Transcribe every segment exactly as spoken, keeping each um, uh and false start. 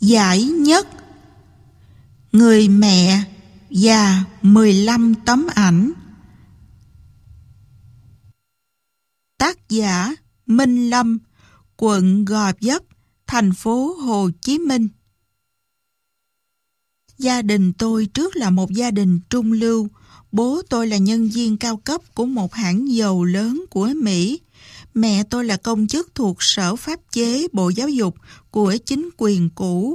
Giải nhất. Người mẹ và mười lăm tấm ảnh. Tác giả Minh Lâm, quận Gò Vấp, thành phố Hồ Chí Minh. Gia đình tôi trước là một gia đình trung lưu. Bố tôi là nhân viên cao cấp của một hãng dầu lớn của Mỹ. Mẹ tôi là công chức thuộc Sở Pháp chế Bộ Giáo dục của chính quyền cũ.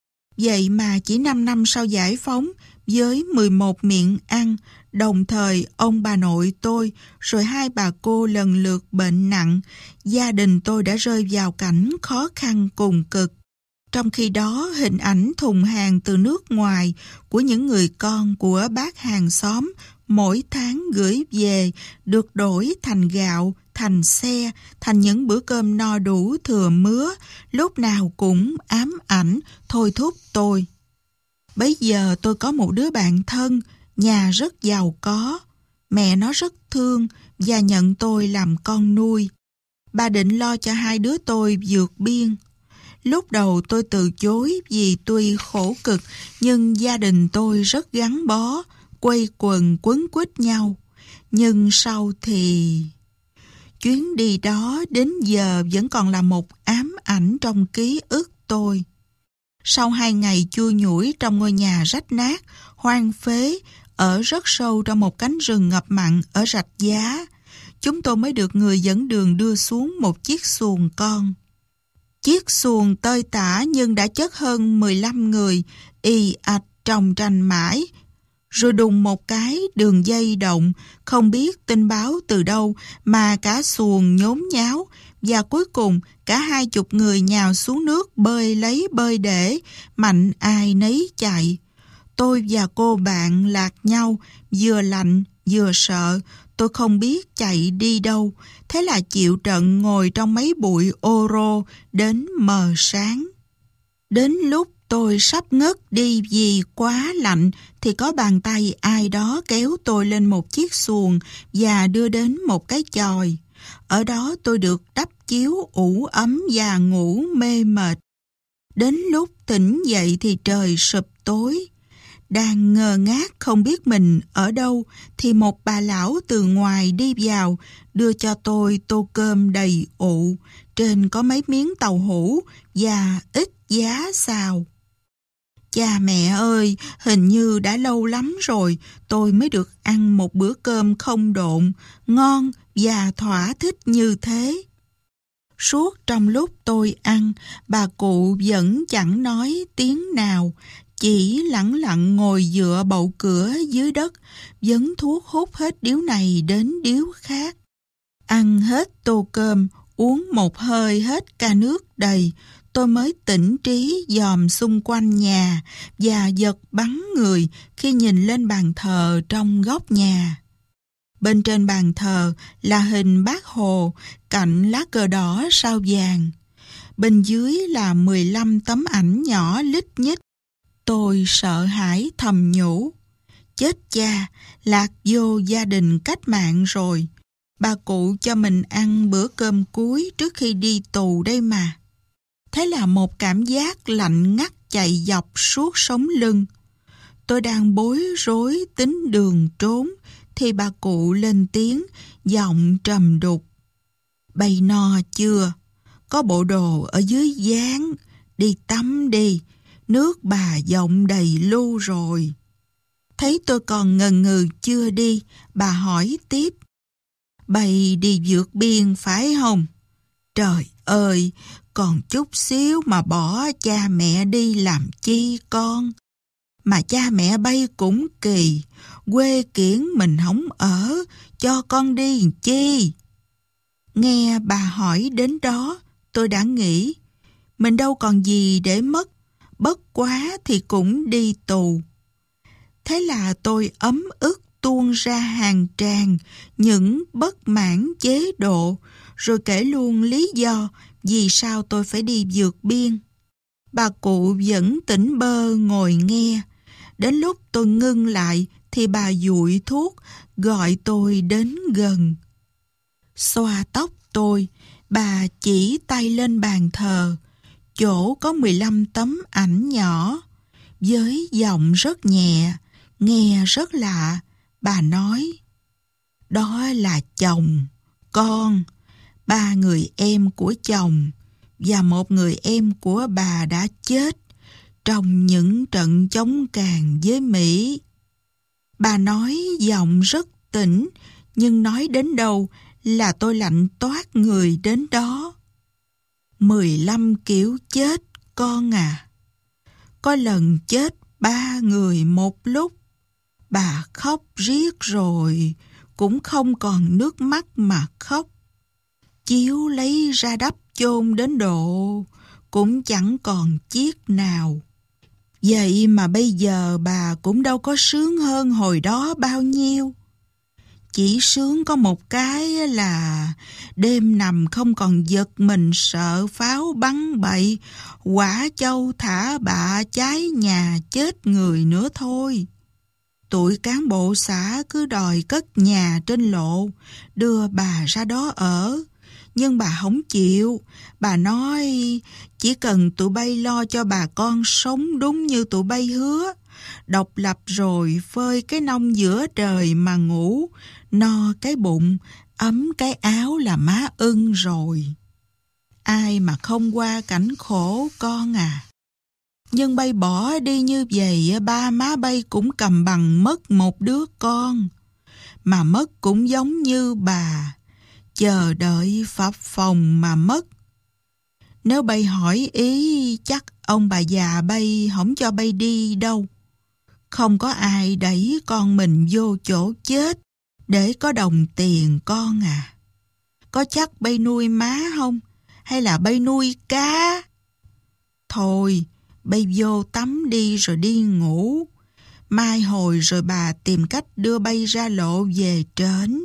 Vậy mà chỉ năm năm sau giải phóng, với mười một miệng ăn, đồng thời ông bà nội tôi, rồi hai bà cô lần lượt bệnh nặng, gia đình tôi đã rơi vào cảnh khó khăn cùng cực. Trong khi đó, hình ảnh thùng hàng từ nước ngoài của những người con của bác hàng xóm mỗi tháng gửi về được đổi thành gạo, thành xe, thành những bữa cơm no đủ thừa mứa, lúc nào cũng ám ảnh, thôi thúc tôi. Bấy giờ tôi có một đứa bạn thân, nhà rất giàu có. Mẹ nó rất thương và nhận tôi làm con nuôi. Bà định lo cho hai đứa tôi vượt biên. Lúc đầu tôi từ chối vì tuy khổ cực nhưng gia đình tôi rất gắn bó, quây quần quấn quýt nhau. Nhưng sau thì... Chuyến đi đó đến giờ vẫn còn là một ám ảnh trong ký ức tôi. Sau hai ngày chui nhủi trong ngôi nhà rách nát, hoang phế, ở rất sâu trong một cánh rừng ngập mặn ở Rạch Giá, chúng tôi mới được người dẫn đường đưa xuống một chiếc xuồng con. Chiếc xuồng tơi tả nhưng đã chất hơn mười lăm người, ì ạch tròng trành mãi. Rồi đùng một cái đường dây động, không biết tin báo từ đâu mà cả xuồng nhốn nháo, và cuối cùng cả hai chục người nhào xuống nước bơi lấy bơi để, mạnh ai nấy chạy. Tôi và cô bạn lạc nhau, vừa lạnh vừa sợ, tôi không biết chạy đi đâu, thế là chịu trận ngồi trong mấy bụi ô rô đến mờ sáng. Đến lúc tôi sắp ngất đi vì quá lạnh thì có bàn tay ai đó kéo tôi lên một chiếc xuồng và đưa đến một cái chòi. Ở đó tôi được đắp chiếu ủ ấm và ngủ mê mệt. Đến lúc tỉnh dậy thì trời sụp tối. Đang ngơ ngác không biết mình ở đâu thì một bà lão từ ngoài đi vào đưa cho tôi tô cơm đầy ụ. Trên có mấy miếng tàu hũ và ít giá xào. Cha mẹ ơi, hình như đã lâu lắm rồi tôi mới được ăn một bữa cơm không độn, ngon và thỏa thích như thế. Suốt trong lúc tôi ăn, bà cụ vẫn chẳng nói tiếng nào, chỉ lẳng lặng ngồi dựa bậu cửa dưới đất, vấn thuốc hút hết điếu này đến điếu khác. Ăn hết tô cơm, uống một hơi hết ca nước đầy, tôi mới tỉnh trí dòm xung quanh nhà và giật bắn người khi nhìn lên bàn thờ trong góc nhà. Bên trên bàn thờ là hình Bác Hồ cạnh lá cờ đỏ sao vàng. Bên dưới là mười lăm tấm ảnh nhỏ lít nhít. Tôi sợ hãi thầm nhủ. Chết cha, lạc vô gia đình cách mạng rồi. Bà cụ cho mình ăn bữa cơm cuối trước khi đi tù đây mà. Thế là một cảm giác lạnh ngắt chạy dọc suốt sống lưng. Tôi đang bối rối tính đường trốn thì bà cụ lên tiếng, giọng trầm đục. Bày no chưa? Có bộ đồ ở dưới gián, đi tắm đi, nước bà giọng đầy lu rồi. Thấy tôi còn ngần ngừ chưa đi, bà hỏi tiếp. Bày đi vượt biên phải không? Trời ơi, còn chút xíu mà bỏ cha mẹ đi làm chi con? Mà cha mẹ bay cũng kỳ, quê kiển mình không ở, cho con đi chi? Nghe bà hỏi đến đó, tôi đã nghĩ, mình đâu còn gì để mất, bất quá thì cũng đi tù. Thế là tôi ấm ức tuôn ra hàng tràng những bất mãn chế độ, rồi kể luôn lý do vì sao tôi phải đi vượt biên. Bà cụ vẫn tỉnh bơ ngồi nghe. Đến lúc tôi ngưng lại thì bà dụi thuốc, gọi tôi đến gần. Xoa tóc tôi, bà chỉ tay lên bàn thờ. chỗ có mười lăm tấm ảnh nhỏ. Với giọng rất nhẹ, nghe rất lạ, bà nói: đó là chồng, con, ba người em của chồng và một người em của bà đã chết trong những trận chống càn với Mỹ. Bà nói giọng rất tỉnh, nhưng nói đến đâu là tôi lạnh toát người đến đó. Mười lăm kiểu chết con à. Có lần chết ba người một lúc. Bà khóc riết rồi, cũng không còn nước mắt mà khóc. Chiếu lấy ra đắp chôn đến độ, cũng chẳng còn chiếc nào. Vậy mà bây giờ bà cũng đâu có sướng hơn hồi đó bao nhiêu. Chỉ sướng có một cái là đêm nằm không còn giật mình sợ pháo bắn bậy, quả châu thả bạ cháy nhà chết người nữa thôi. Tụi cán bộ xã cứ đòi cất nhà trên lộ, đưa bà ra đó ở. Nhưng bà không chịu. Bà nói chỉ cần tụi bay lo cho bà con sống đúng như tụi bay hứa. Độc lập rồi phơi cái nông giữa trời mà ngủ, no cái bụng, ấm cái áo là má ưng rồi. Ai mà không qua cảnh khổ con à. Nhưng bay bỏ đi như vậy, ba má bay cũng cầm bằng mất một đứa con. Mà mất cũng giống như bà, chờ đợi phập phồng mà mất. Nếu bay hỏi ý, chắc ông bà già bay không cho bay đi đâu. Không có ai đẩy con mình vô chỗ chết để có đồng tiền con à. Có chắc bay nuôi má không? Hay là bay nuôi cá? Thôi, bay vô tắm đi rồi đi ngủ. Mai hồi rồi bà tìm cách đưa bay ra lộ về trển.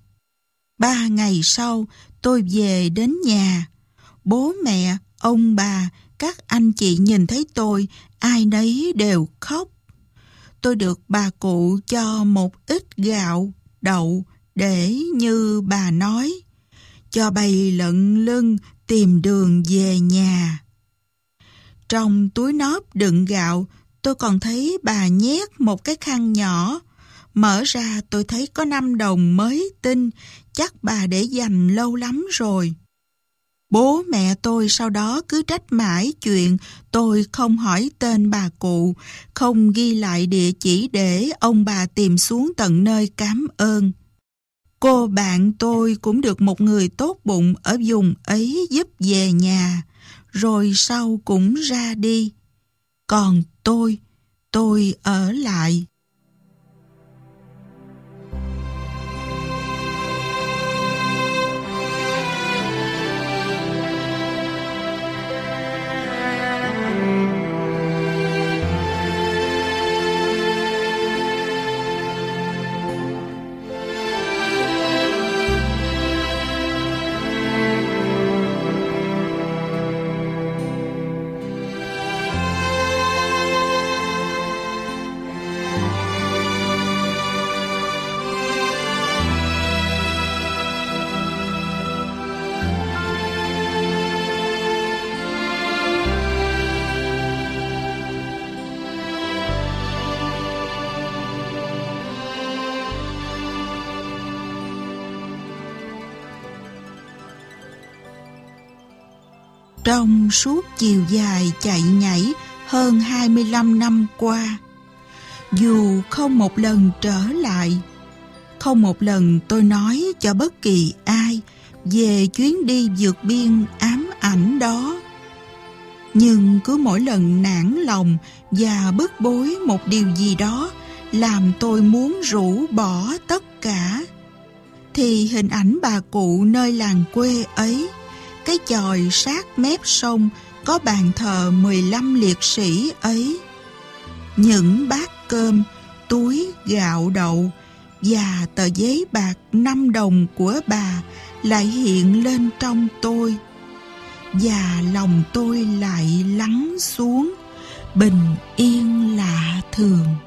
Ba ngày sau, tôi về đến nhà. Bố mẹ, ông bà, các anh chị nhìn thấy tôi, ai nấy đều khóc. Tôi được bà cụ cho một ít gạo, đậu để như bà nói, cho bay lận lưng tìm đường về nhà. Trong túi nóp đựng gạo, tôi còn thấy bà nhét một cái khăn nhỏ. Mở ra tôi thấy có năm đồng mới tinh, chắc bà để dành lâu lắm rồi. Bố mẹ tôi sau đó cứ trách mãi chuyện tôi không hỏi tên bà cụ, không ghi lại địa chỉ để ông bà tìm xuống tận nơi cảm ơn. Cô bạn tôi cũng được một người tốt bụng ở vùng ấy giúp về nhà, rồi sau cũng ra đi. Còn tôi, tôi ở lại. Trong suốt chiều dài chạy nhảy hơn hai mươi lăm năm qua, dù không một lần trở lại, không một lần tôi nói cho bất kỳ ai về chuyến đi vượt biên ám ảnh đó. Nhưng cứ mỗi lần nản lòng và bức bối một điều gì đó làm tôi muốn rũ bỏ tất cả, thì hình ảnh bà cụ nơi làng quê ấy, cái chòi sát mép sông có bàn thờ mười lăm liệt sĩ ấy, những bát cơm, túi gạo đậu và tờ giấy bạc năm đồng của bà lại hiện lên trong tôi, và lòng tôi lại lắng xuống bình yên lạ thường.